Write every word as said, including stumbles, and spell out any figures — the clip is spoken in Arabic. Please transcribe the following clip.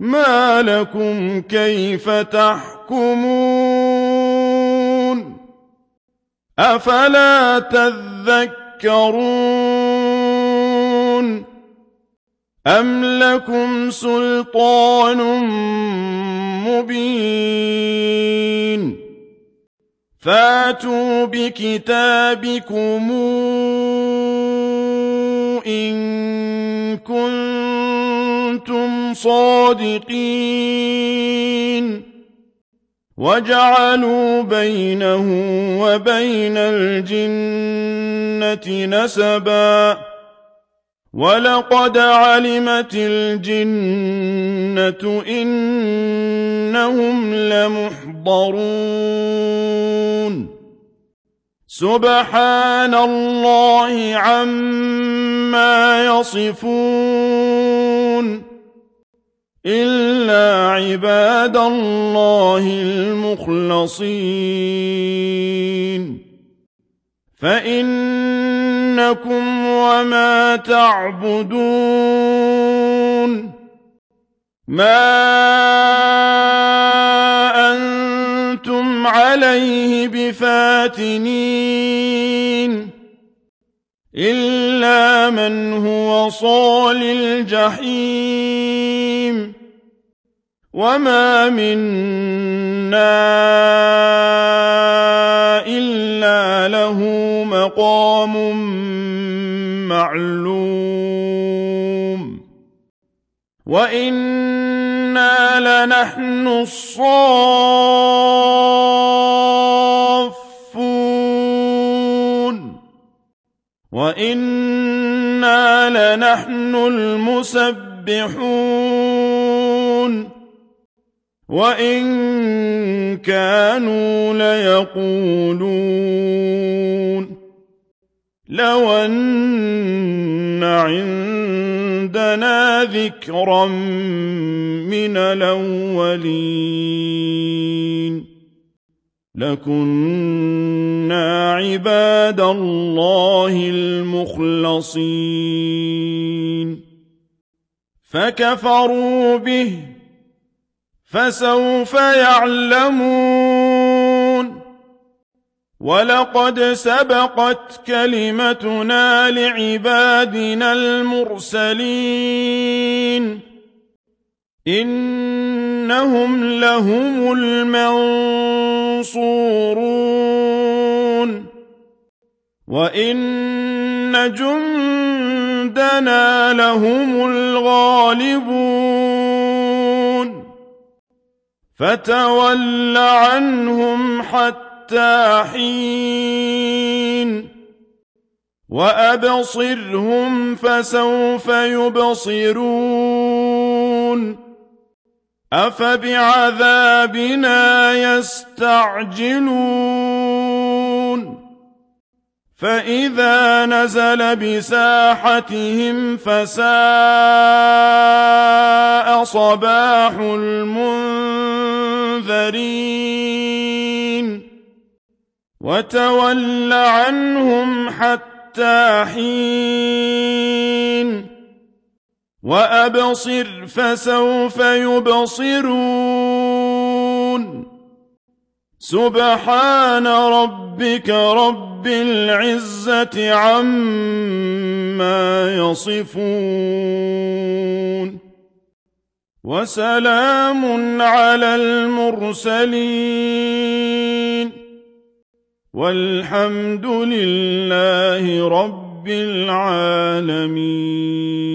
ما لكم كيف تحكمون أفلا تذكرون أم لكم سلطان مبين فاتوا بكتابكم إن كنتم صادقين وجعلوا بينه وبين الجنة نسبا ولقد علمت الجنة إنهم لمحضرون سبحان الله عما يصفون إلا عباد الله المخلصين فإنكم وما تعبدون ما أنتم عليه بفاتنين إلا من هو صال الجحيم وما منا إلا له مقام معلوم وإنا لنحن الصافون وإنا لنحن المسبحون وإن كانوا ليقولون لو أن عندنا ذكرا من الأولين لكنا عباد الله المخلصين فكفروا به فسوف يعلمون ولقد سبقت كلمتنا لعبادنا المرسلين إنهم لهم المنصورون وإن جندنا لهم الغالبون فتول عنهم حتى حين وأبصرهم فسوف يبصرون أفبعذابنا يستعجلون فإذا نزل بساحتهم فساء صباح المنذرين وتول عنهم حتى حين وأبصر فسوف يبصرون سبحان ربك رب العزة عما يصفون وسلام على المرسلين والحمد لله رب العالمين.